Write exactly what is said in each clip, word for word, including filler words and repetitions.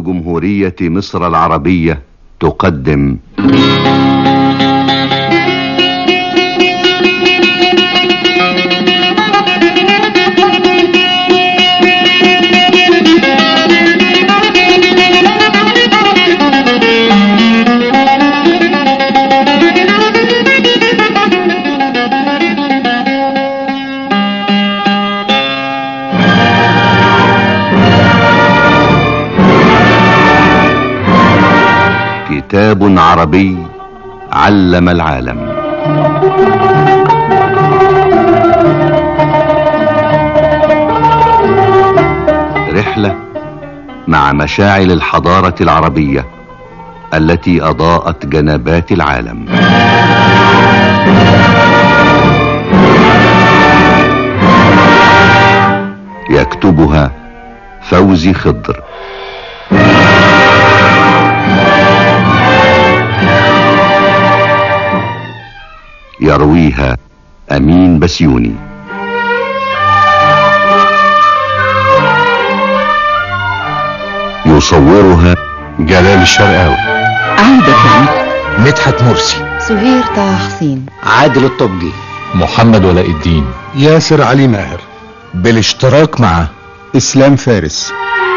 جمهورية مصر العربية تقدم كتاب عربي علم العالم. رحلة مع مشاعل الحضارة العربية التي أضاءت جنبات العالم. يكتبها فوزي خضر، يرويها أمين بسيوني. يصورها جلال الشرقاوي. عايدة فهمي، مدحت مرسي، سهير طه حسين، عادل الطبجي، محمد ولاء الدين، ياسر علي ماهر، بالاشتراك مع إسلام فارس.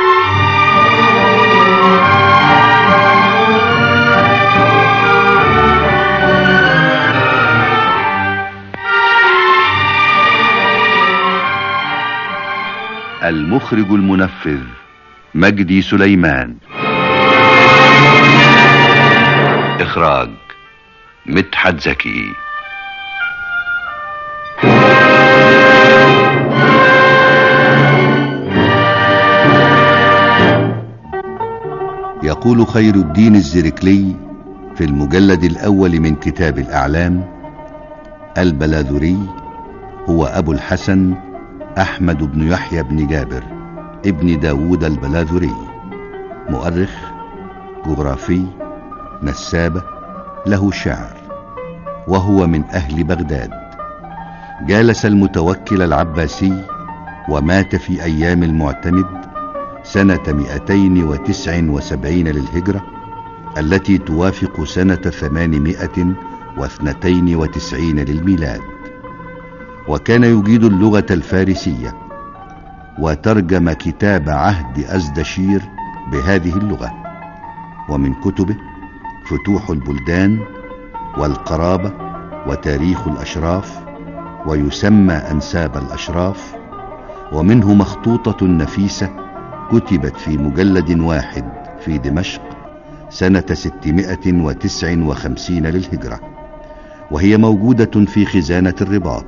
المخرج المنفذ مجدي سليمان. إخراج مدحت زكي. يقول خير الدين الزركلي في المجلد الأول من كتاب الأعلام: البلاذري هو أبو الحسن أحمد بن يحيى بن جابر ابن داود البلاذري، مؤرخ جغرافي نسابة، له شعر، وهو من أهل بغداد. جالس المتوكل العباسي ومات في أيام المعتمد سنة مئتين وتسع وسبعين للهجرة، التي توافق سنة ثمانمائة واثنتين وتسعين للميلاد. وكان يجيد اللغة الفارسية، وترجم كتاب عهد أزدشير بهذه اللغة. ومن كتبه فتوح البلدان والقرابة وتاريخ الأشراف ويسمى أنساب الأشراف. ومنه مخطوطة نفيسة كتبت في مجلد واحد في دمشق سنة ستمائة وتسع وخمسين للهجرة، وهي موجودة في خزانة الرباط.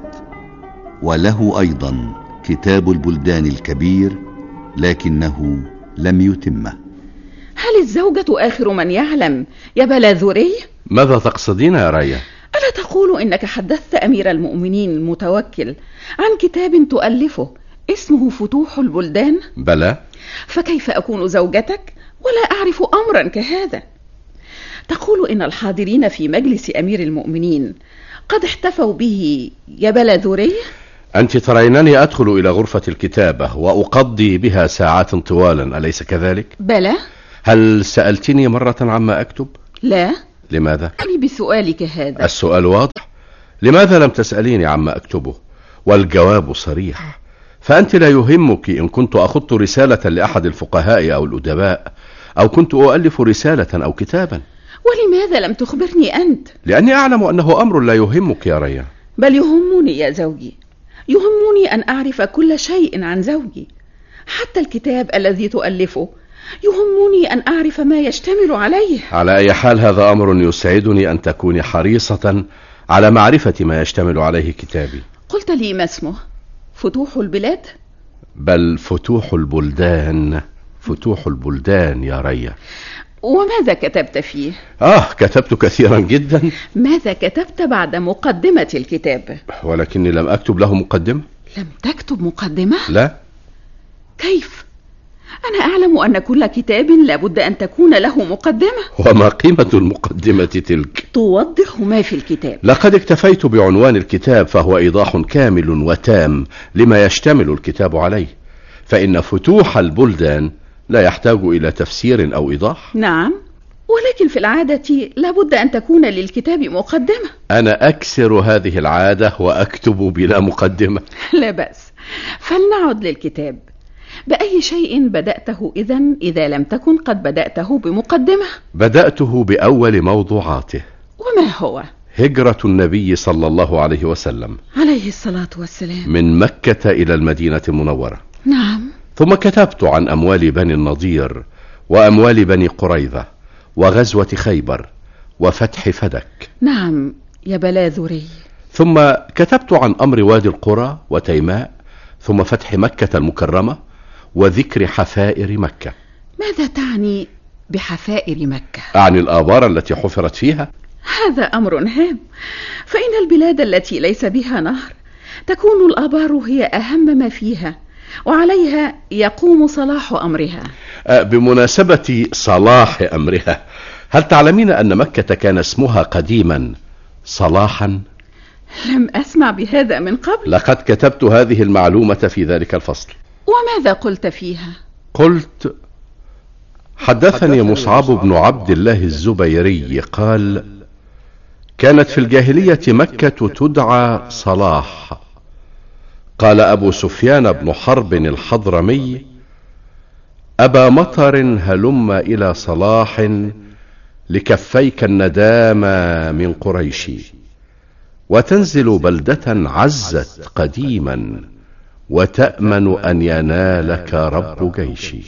وله أيضا كتاب البلدان الكبير، لكنه لم يتمه. هل الزوجة آخر من يعلم يا بلاذري؟ ماذا تقصدين يا ريا؟ ألا تقول إنك حدثت أمير المؤمنين المتوكل عن كتاب تؤلفه اسمه فتوح البلدان؟ بلى. فكيف أكون زوجتك ولا أعرف أمرا كهذا؟ تقول إن الحاضرين في مجلس أمير المؤمنين قد احتفوا به يا بلاذري؟ أنت ترينني أدخل إلى غرفة الكتابة وأقضي بها ساعات طوالا، أليس كذلك؟ بلى. هل سألتني مرة عما أكتب؟ لا. لماذا؟ أعني بسؤالك هذا. السؤال واضح. لماذا لم تسأليني عما أكتبه؟ والجواب صريح. فأنت لا يهمك إن كنت أخط رسالة لأحد الفقهاء أو الأدباء، أو كنت أؤلف رسالة أو كتابا. ولماذا لم تخبرني أنت؟ لأني أعلم أنه أمر لا يهمك يا ريا. بل يهمني يا زوجي، يهمني أن أعرف كل شيء عن زوجي، حتى الكتاب الذي تؤلفه يهمني أن أعرف ما يشتمل عليه. على أي حال هذا أمر يسعدني أن تكوني حريصة على معرفة ما يشتمل عليه كتابي. قلت لي ما اسمه؟ فتوح البلاد؟ بل فتوح البلدان. فتوح البلدان يا ريا. وماذا كتبت فيه؟ آه كتبت كثيرا جدا. ماذا كتبت بعد مقدمة الكتاب؟ ولكني لم أكتب له مقدمة. لم تكتب مقدمة؟ لا. كيف؟ أنا أعلم أن كل كتاب لابد أن تكون له مقدمة. وما قيمة المقدمة تلك؟ توضح ما في الكتاب. لقد اكتفيت بعنوان الكتاب، فهو إيضاح كامل وتام لما يشتمل الكتاب عليه. فإن فتوح البلدان لا يحتاج إلى تفسير أو إيضاح؟ نعم، ولكن في العادة لابد أن تكون للكتاب مقدمة. أنا أكسر هذه العادة وأكتب بلا مقدمة. لا بأس، فلنعد للكتاب. بأي شيء بدأته إذن إذا لم تكن قد بدأته بمقدمة؟ بدأته بأول موضوعاته. وما هو؟ هجرة النبي صلى الله عليه وسلم عليه الصلاة والسلام من مكة إلى المدينة المنورة. نعم. ثم كتبت عن أموال بني النضير وأموال بني قريظة وغزوة خيبر وفتح فدك. نعم يا بلاذري. ثم كتبت عن أمر وادي القرى وتيماء، ثم فتح مكة المكرمة وذكر حفائر مكة. ماذا تعني بحفائر مكة؟ أعني الآبار التي حفرت فيها. هذا أمر هام، فإن البلاد التي ليس بها نهر تكون الآبار هي أهم ما فيها، وعليها يقوم صلاح أمرها. بمناسبة صلاح أمرها، هل تعلمين أن مكة كان اسمها قديما صلاحا؟ لم أسمع بهذا من قبل. لقد كتبت هذه المعلومة في ذلك الفصل. وماذا قلت فيها؟ قلت: حدثني مصعب بن عبد الله الزبيري قال: كانت في الجاهلية مكة تدعى صلاح. قال أبو سفيان بن حرب الحضرمي: أبا مطر هلم إلى صلاح لكفيك الندامى من قريش، وتنزل بلدة عزت قديما، وتأمن أن ينالك رب جيشي.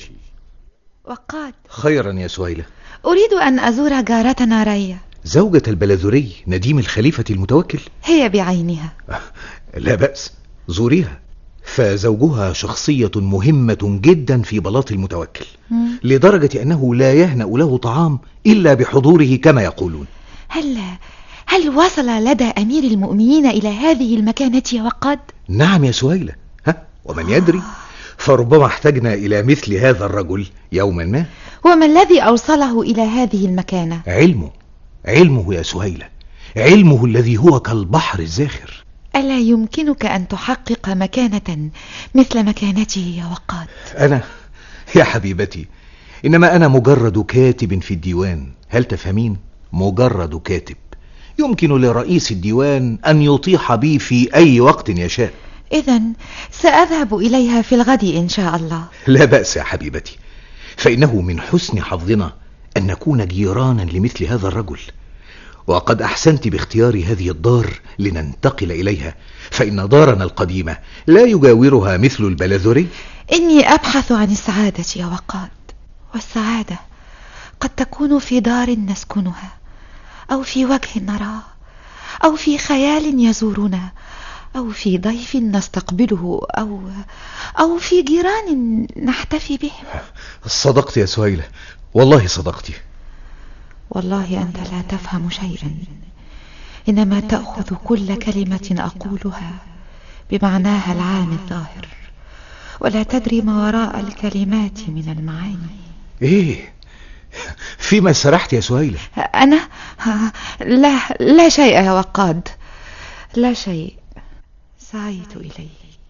وقاد. خيرا يا سهيلة. أريد أن أزور جارتنا ريا، زوجة البلاذري نديم الخليفة المتوكل. هي بعينها. لا بأس، زوريها، فزوجها شخصية مهمة جدا في بلاط المتوكل، مم. لدرجة أنه لا يهنأ له طعام إلا بحضوره كما يقولون. هل هل وصل لدى أمير المؤمنين إلى هذه المكانة يا وقاد؟ نعم يا سهيلة، ها ومن يدري، فربما احتجنا إلى مثل هذا الرجل يوما ما. وما الذي أوصله إلى هذه المكانة؟ علمه علمه يا سهيلة، علمه الذي هو كالبحر الزاخر. ألا يمكنك أن تحقق مكانة مثل مكانته يا وقاد؟ أنا يا حبيبتي إنما أنا مجرد كاتب في الديوان، هل تفهمين؟ مجرد كاتب يمكن لرئيس الديوان أن يطيح بي في أي وقت يشاء. إذن سأذهب إليها في الغد إن شاء الله. لا بأس يا حبيبتي، فإنه من حسن حظنا أن نكون جيرانا لمثل هذا الرجل، وقد أحسنت باختيار هذه الدار لننتقل إليها، فإن دارنا القديمة لا يجاورها مثل البلاذري. إني أبحث عن السعادة يا وقاد، والسعادة قد تكون في دار نسكنها، أو في وجه نراه، أو في خيال يزورنا، أو في ضيف نستقبله، أو أو في جيران نحتفي بهم. صدقت يا سهيلة، والله صدقتي. والله أنت لا تفهم شيئا، إنما تأخذ كل كلمة أقولها بمعناها العام الظاهر، ولا تدري ما وراء الكلمات من المعاني. إيه فيما سرحت يا سهيلة؟ أنا لا لا شيء يا وقاد، لا شيء. سعيت إليك،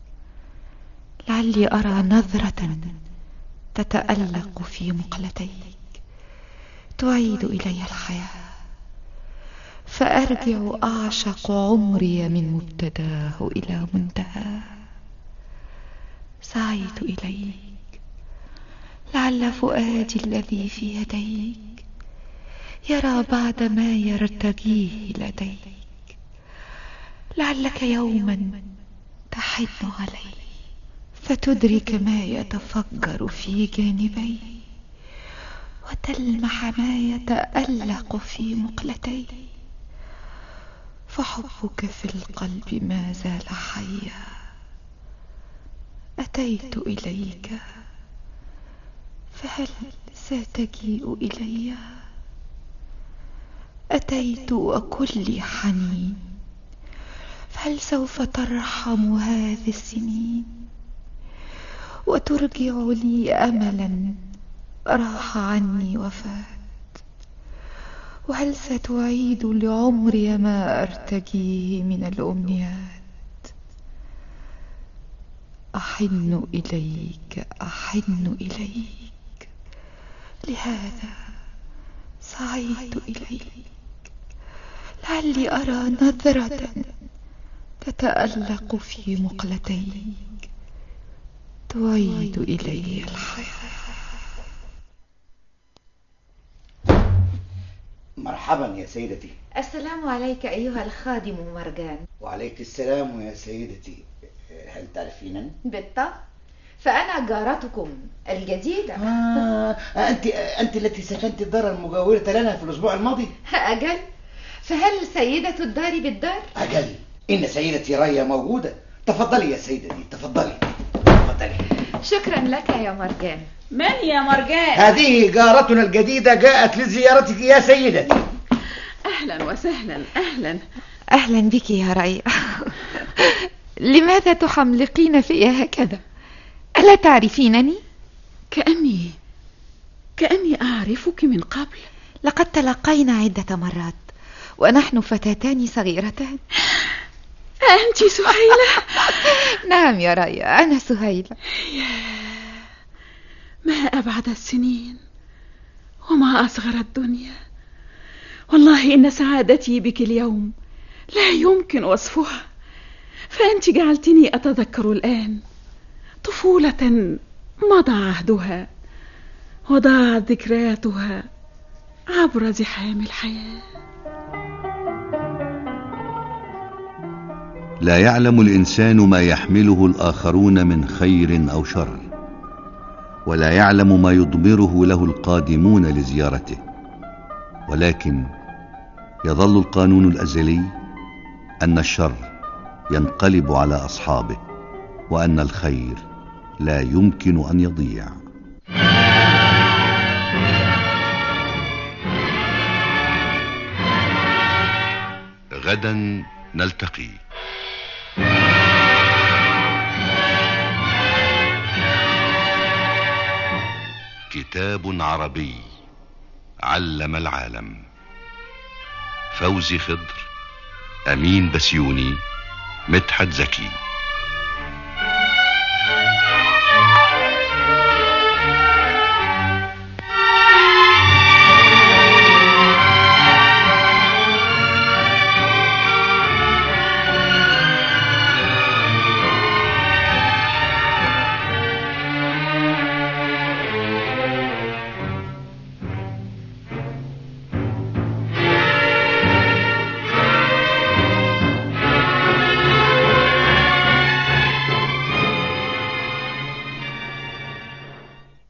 لعلي أرى نظرة تتألق في مقلتيك تعيد إلي الحياة، فأرجع أعشق عمري من مبتداه إلى منتهاه. سعيت إليك، لعل فؤادي الذي في يديك يرى بعد ما يرتجيه لديك، لعلك يوما تحن علي فتدرك ما يتفجر في جانبي، وتلمح ما يتألق في مقلتي، فحبك في القلب ما زال حيا. أتيت إليك، فهل ستجيء إلي؟ أتيت وكلي حنين، فهل سوف ترحم هذه السنين وترجع لي أملا راح عني وفات؟ وهل ستعيد لعمري ما أرتجيه من الأمنيات؟ أحن إليك أحن إليك، لهذا سعيت إليك، لعلي أرى نظرة تتألق في مقلتيك تعيد إلي الحياة. مرحبا يا سيدتي. السلام عليك أيها الخادم مرجان. وعليك السلام يا سيدتي. هل تعرفينني؟ بالطبع، فأنا جارتكم الجديدة. آه، أنت أنت التي سكنت الدار المجاورة لنا في الأسبوع الماضي؟ أجل، فهل سيدة الدار بالدار؟ أجل، إن سيدتي ريا موجودة. تفضلي يا سيدتي، تفضلي تفضلي. شكرا لك يا مرجان. من يا مرجان؟ هذه جارتنا الجديدة جاءت لزيارتك يا سيدتي. أهلا وسهلا. أهلا أهلا بك يا ريا. لماذا تحملقين في هكذا؟ ألا تعرفينني؟ كأني كأني أعرفك من قبل. لقد تلقينا عدة مرات ونحن فتاتان صغيرتان. أنت سهيلة؟ نعم يا ريا، أنا سهيلة. ما أبعد السنين وما أصغر الدنيا. والله إن سعادتي بك اليوم لا يمكن وصفها، فأنت جعلتني أتذكر الآن طفولة مضى عهدها وضاعت ذكرياتها عبر زحام الحياة. لا يعلم الإنسان ما يحمله الآخرون من خير أو شر، ولا يعلم ما يضمره له القادمون لزيارته، ولكن يظل القانون الأزلي أن الشر ينقلب على أصحابه، وأن الخير لا يمكن أن يضيع. غدا نلتقي. كتاب عربي علم العالم. فوزي خضر، أمين بسيوني، مدحت زكي.